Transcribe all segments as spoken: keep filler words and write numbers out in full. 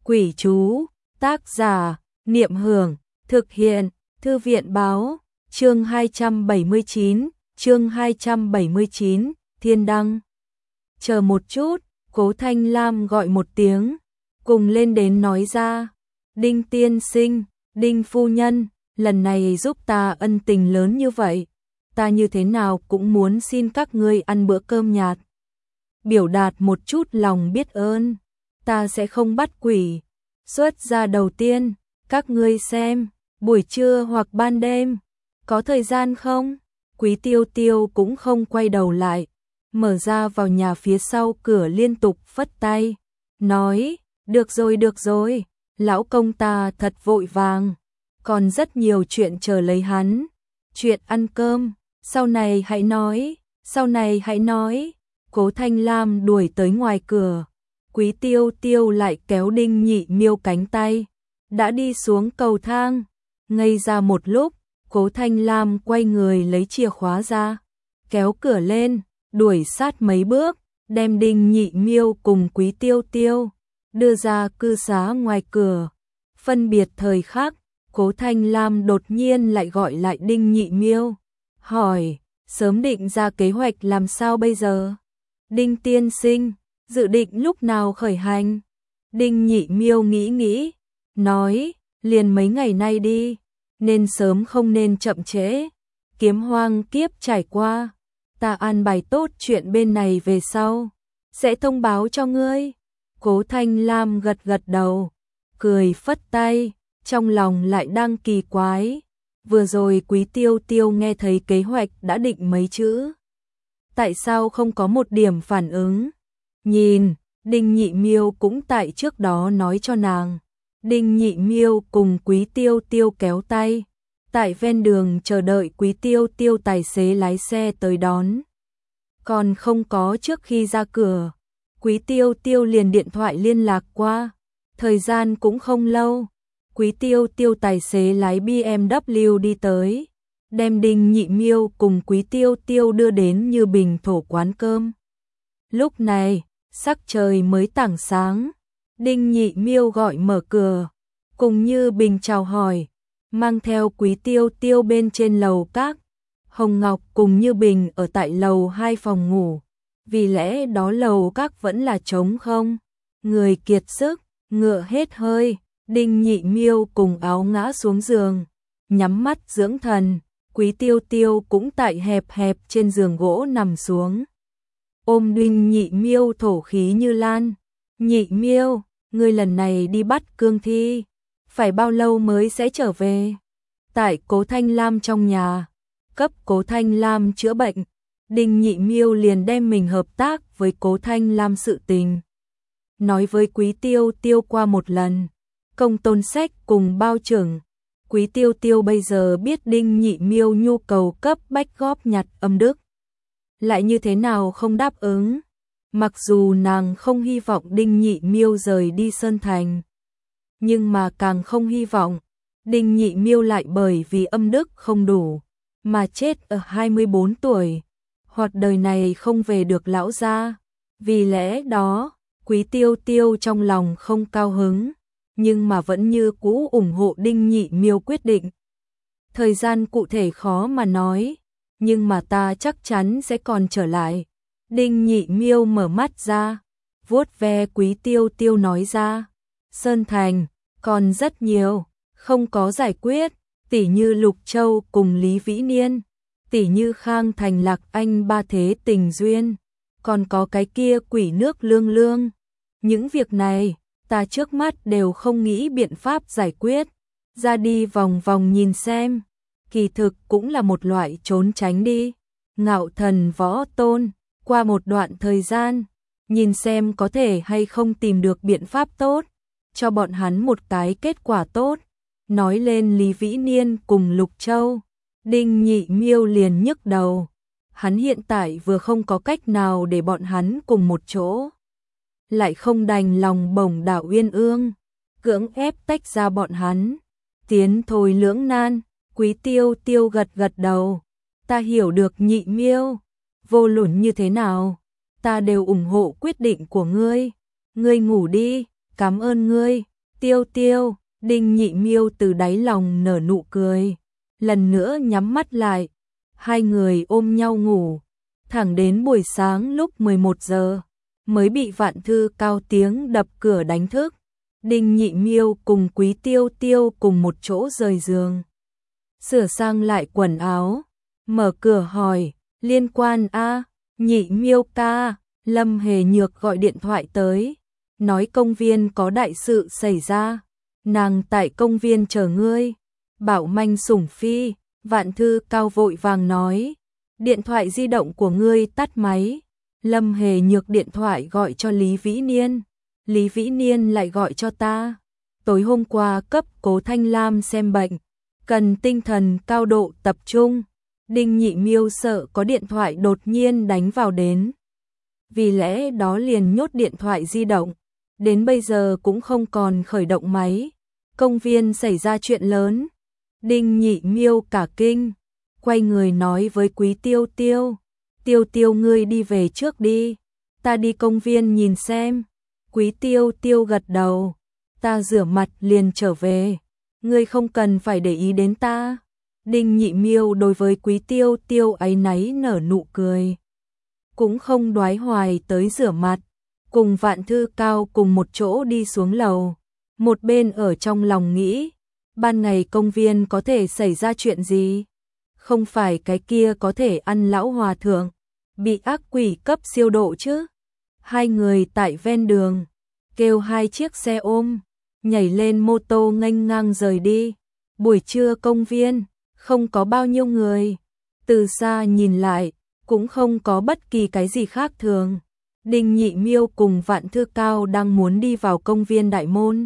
Quỷ chú, tác giả, Niệm Hưởng, thực hiện, Thư viện báo, chương hai trăm bảy mươi chín, chương hai trăm bảy mươi chín, Thiên Đăng. Chờ một chút, Cố Thanh Lam gọi một tiếng, cùng lên đến nói ra, Đinh tiên sinh, Đinh phu nhân, lần này giúp ta ân tình lớn như vậy, ta như thế nào cũng muốn xin các ngươi ăn bữa cơm nhạt. Biểu đạt một chút lòng biết ơn, ta sẽ không bắt quỷ. Xuất ra đầu tiên, các ngươi xem, buổi trưa hoặc ban đêm, có thời gian không? Quý Tiêu Tiêu cũng không quay đầu lại, mở ra vào nhà phía sau cửa liên tục phất tay, nói, được rồi được rồi, lão công ta thật vội vàng, còn rất nhiều chuyện chờ lấy hắn, chuyện ăn cơm, sau này hãy nói, sau này hãy nói. Cố Thanh Lam đuổi tới ngoài cửa, Quý Tiêu Tiêu lại kéo Đinh Nhị Miêu cánh tay, đã đi xuống cầu thang, ngây ra một lúc, Cố Thanh Lam quay người lấy chìa khóa ra, kéo cửa lên, đuổi sát mấy bước, đem Đinh Nhị Miêu cùng Quý Tiêu Tiêu đưa ra cư xá ngoài cửa. Phân biệt thời khắc, Cố Thanh Lam đột nhiên lại gọi lại Đinh Nhị Miêu, hỏi, sớm định ra kế hoạch làm sao bây giờ? Đinh tiên sinh, dự định lúc nào khởi hành? Đinh Nhị Miêu nghĩ nghĩ, nói, liền mấy ngày nay đi, nên sớm không nên chậm trễ. Kiếm hoang kiếp trải qua, ta an bài tốt chuyện bên này về sau, sẽ thông báo cho ngươi. Cố Thanh Lam gật gật đầu, cười phất tay, trong lòng lại đang kỳ quái. Vừa rồi Quý Tiêu Tiêu nghe thấy kế hoạch đã định mấy chữ, tại sao không có một điểm phản ứng? Nhìn, Đinh Nhị Miêu cũng tại trước đó nói cho nàng. Đinh Nhị Miêu cùng Quý Tiêu Tiêu kéo tay, tại ven đường chờ đợi Quý Tiêu Tiêu tài xế lái xe tới đón. Còn không có trước khi ra cửa, Quý Tiêu Tiêu liền điện thoại liên lạc qua, thời gian cũng không lâu. Quý Tiêu Tiêu tài xế lái bê em vê đi tới, đem Đinh Nhị Miêu cùng Quý Tiêu Tiêu đưa đến Như Bình thổ quán cơm. Lúc này, sắc trời mới tảng sáng, Đinh Nhị Miêu gọi mở cửa, cùng Như Bình chào hỏi, mang theo Quý Tiêu Tiêu bên trên lầu các. Hồng Ngọc cùng Như Bình ở tại lầu hai phòng ngủ, vì lẽ đó lầu các vẫn là trống không, người kiệt sức, ngựa hết hơi. Đinh Nhị Miêu cùng áo ngã xuống giường, nhắm mắt dưỡng thần. Quý Tiêu Tiêu cũng tại hẹp hẹp trên giường gỗ nằm xuống, ôm Đinh Nhị Miêu thổ khí như lan. Nhị Miêu, ngươi lần này đi bắt cương thi, phải bao lâu mới sẽ trở về? Tại Cố Thanh Lam trong nhà, cấp Cố Thanh Lam chữa bệnh, Đinh Nhị Miêu liền đem mình hợp tác với Cố Thanh Lam sự tình nói với Quý Tiêu Tiêu qua một lần. Công tôn sách cùng bao trưởng, Quý Tiêu Tiêu bây giờ biết Đinh Nhị Miêu nhu cầu cấp bách góp nhặt âm đức, lại như thế nào không đáp ứng. Mặc dù nàng không hy vọng Đinh Nhị Miêu rời đi Sơn Thành, nhưng mà càng không hy vọng Đinh Nhị Miêu lại bởi vì âm đức không đủ mà chết ở hai mươi bốn tuổi, hoặc đời này không về được lão gia. Vì lẽ đó, Quý Tiêu Tiêu trong lòng không cao hứng, nhưng mà vẫn như cũ ủng hộ Đinh Nhị Miêu quyết định. Thời gian cụ thể khó mà nói, nhưng mà ta chắc chắn sẽ còn trở lại. Đinh Nhị Miêu mở mắt ra, vuốt ve Quý Tiêu Tiêu nói ra, Sơn Thành còn rất nhiều không có giải quyết, tỉ như Lục Châu cùng Lý Vĩ Niên, tỉ như Khang Thành Lạc Anh ba thế tình duyên, còn có cái kia quỷ nước lương lương. Những việc này ta trước mắt đều không nghĩ biện pháp giải quyết, ra đi vòng vòng nhìn xem, kỳ thực cũng là một loại trốn tránh đi. Ngạo Thần Võ Tôn, qua một đoạn thời gian, nhìn xem có thể hay không tìm được biện pháp tốt, cho bọn hắn một cái kết quả tốt. Nói lên Lý Vĩ Niên cùng Lục Châu, Đinh Nhị Miêu liền nhức đầu, hắn hiện tại vừa không có cách nào để bọn hắn cùng một chỗ, lại không đành lòng bổng đảo Uyên Ương, cưỡng ép tách ra bọn hắn, tiến thôi lưỡng nan. Quý Tiêu Tiêu gật gật đầu, ta hiểu được Nhị Miêu, vô luận như thế nào, ta đều ủng hộ quyết định của ngươi, ngươi ngủ đi, cảm ơn ngươi. Tiêu Tiêu, Đinh Nhị Miêu từ đáy lòng nở nụ cười, lần nữa nhắm mắt lại, hai người ôm nhau ngủ, thẳng đến buổi sáng lúc mười một giờ mới bị Vạn Thư Cao tiếng đập cửa đánh thức. Đinh Nhị Miêu cùng Quý Tiêu Tiêu cùng một chỗ rời giường, sửa sang lại quần áo, mở cửa hỏi, liên quan a, Nhị Miêu ca, Lâm Hề Nhược gọi điện thoại tới, nói công viên có đại sự xảy ra, nàng tại công viên chờ ngươi. Bảo Manh Sủng Phi, Vạn Thư Cao vội vàng nói, điện thoại di động của ngươi tắt máy. Lâm Hề Nhược điện thoại gọi cho Lý Vĩ Niên, Lý Vĩ Niên lại gọi cho ta. Tối hôm qua cấp Cố Thanh Lam xem bệnh, cần tinh thần cao độ tập trung. Đinh Nhị Miêu sợ có điện thoại đột nhiên đánh vào đến, vì lẽ đó liền nhốt điện thoại di động, đến bây giờ cũng không còn khởi động máy. Công viên xảy ra chuyện lớn. Đinh Nhị Miêu cả kinh, quay người nói với Quý Tiêu Tiêu, Tiêu Tiêu ngươi đi về trước đi, ta đi công viên nhìn xem. Quý Tiêu Tiêu gật đầu, ta rửa mặt liền trở về, ngươi không cần phải để ý đến ta. Đinh Nhị Miêu đối với Quý Tiêu Tiêu áy náy nở nụ cười, cũng không đoái hoài tới rửa mặt, cùng Vạn Thư Cao cùng một chỗ đi xuống lầu, một bên ở trong lòng nghĩ, ban ngày công viên có thể xảy ra chuyện gì? Không phải cái kia có thể ăn lão hòa thượng, bị ác quỷ cấp siêu độ chứ? Hai người tại ven đường, kêu hai chiếc xe ôm, nhảy lên mô tô nghênh ngang rời đi. Buổi trưa công viên, không có bao nhiêu người, từ xa nhìn lại, cũng không có bất kỳ cái gì khác thường. Đinh Nhị Miêu cùng Vạn Thư Cao đang muốn đi vào công viên đại môn.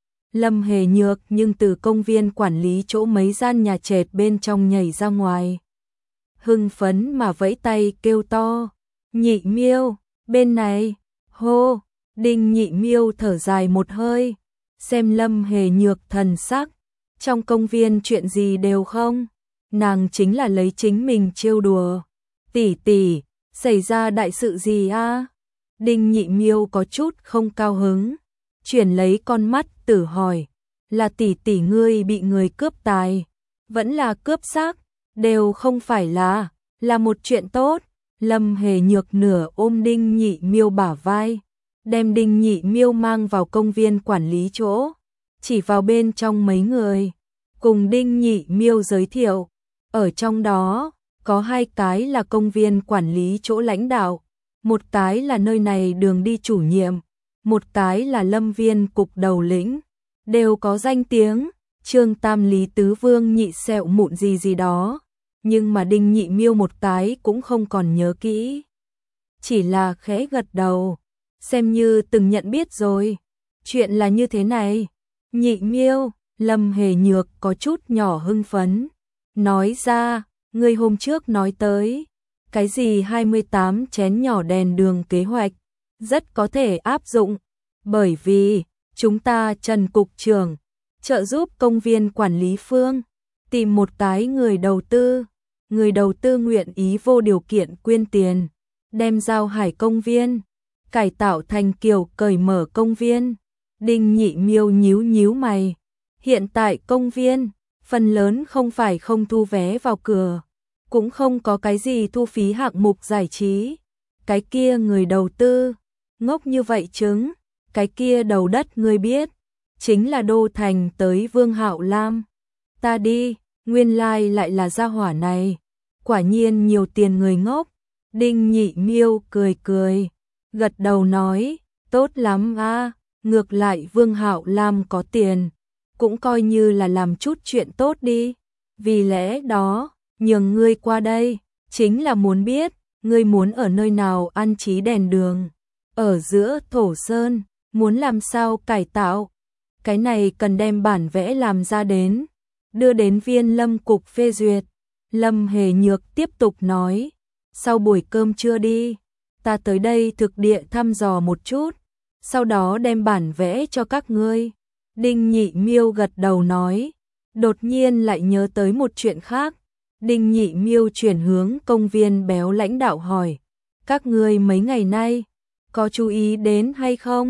Lâm Hề Nhược nhưng từ công viên quản lý chỗ mấy gian nhà trệt bên trong nhảy ra ngoài. Hưng phấn mà vẫy tay kêu to, Nhị Miêu, bên này, hô. Đinh Nhị Miêu thở dài một hơi, xem Lâm Hề Nhược thần sắc, trong công viên chuyện gì đều không, nàng chính là lấy chính mình trêu đùa. Tỷ tỷ, xảy ra đại sự gì a? Đinh Nhị Miêu có chút không cao hứng, chuyển lấy con mắt tử hỏi, là tỷ tỷ ngươi bị người cướp tài, vẫn là cướp xác, đều không phải là, là một chuyện tốt. Lâm Hề Nhược nửa ôm Đinh Nhị Miêu bả vai, đem Đinh Nhị Miêu mang vào công viên quản lý chỗ, chỉ vào bên trong mấy người, cùng Đinh Nhị Miêu giới thiệu, ở trong đó có hai cái là công viên quản lý chỗ lãnh đạo, một cái là nơi này đường đi chủ nhiệm, một cái là lâm viên cục đầu lĩnh, đều có danh tiếng, Trương Tam Lý Tứ Vương Nhị Sẹo Mụn gì gì đó, nhưng mà Đinh Nhị Miêu một cái cũng không còn nhớ kỹ, chỉ là khẽ gật đầu, xem như từng nhận biết rồi. Chuyện là như thế này, Nhị Miêu, Lâm Hề Nhược có chút nhỏ hưng phấn, nói ra, ngươi hôm trước nói tới, cái gì hai mươi tám chén nhỏ đèn đường kế hoạch, rất có thể áp dụng, bởi vì, chúng ta Trần Cục trưởng, trợ giúp công viên quản lý phương, tìm một cái người đầu tư, người đầu tư nguyện ý vô điều kiện quyên tiền, đem Giao Hải công viên, cải tạo thành kiểu cởi mở công viên. Đinh Nhị Miêu nhíu nhíu mày, hiện tại công viên, phần lớn không phải không thu vé vào cửa, cũng không có cái gì thu phí hạng mục giải trí, cái kia người đầu tư, ngốc như vậy chứng, cái kia đầu đất ngươi biết, chính là Đô Thành tới Vương Hạo Lam. Ta đi, nguyên lai like lại là gia hỏa này, quả nhiên nhiều tiền người ngốc. Đinh Nhị Miêu cười cười, gật đầu nói, tốt lắm a, ngược lại Vương Hạo Lam có tiền, cũng coi như là làm chút chuyện tốt đi, vì lẽ đó, nhường ngươi qua đây, chính là muốn biết, ngươi muốn ở nơi nào an trí đèn đường, ở giữa Thổ Sơn, muốn làm sao cải tạo, cái này cần đem bản vẽ làm ra đến, đưa đến Viên Lâm cục phê duyệt. Lâm Hề Nhược tiếp tục nói, sau buổi cơm trưa đi, ta tới đây thực địa thăm dò một chút, sau đó đem bản vẽ cho các ngươi. Đinh Nhị Miêu gật đầu nói, đột nhiên lại nhớ tới một chuyện khác. Đinh Nhị Miêu chuyển hướng công viên béo lãnh đạo hỏi, các ngươi mấy ngày nay, có chú ý đến hay không?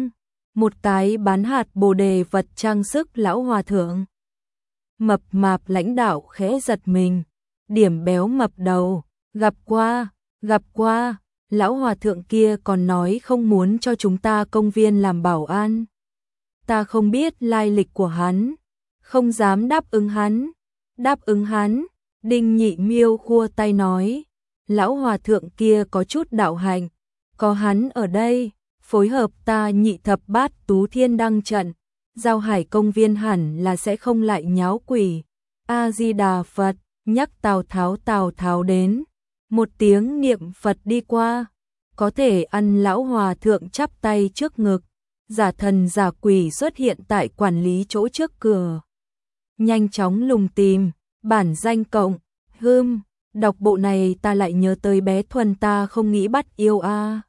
một cái bán hạt bồ đề vật trang sức lão hòa thượng. Mập mạp lãnh đạo khẽ giật mình, điểm béo mập đầu, gặp qua, gặp qua, lão hòa thượng kia còn nói không muốn cho chúng ta công viên làm bảo an. Ta không biết lai lịch của hắn, không dám đáp ứng hắn, đáp ứng hắn, Đinh Nhị Miêu khua tay nói, lão hòa thượng kia có chút đạo hạnh, có hắn ở đây, phối hợp ta nhị thập bát tú thiên đăng trận, Giao Hải công viên hẳn là sẽ không lại nháo quỷ. A-di-đà Phật, nhắc Tào Tháo Tào Tháo đến, một tiếng niệm Phật đi qua, có thể ăn lão hòa thượng chắp tay trước ngực, giả thần giả quỷ xuất hiện tại quản lý chỗ trước cửa. Nhanh chóng lùng tìm, bản danh cộng, hưm, đọc bộ này ta lại nhớ tới bé Thuần ta không nghĩ bắt yêu a.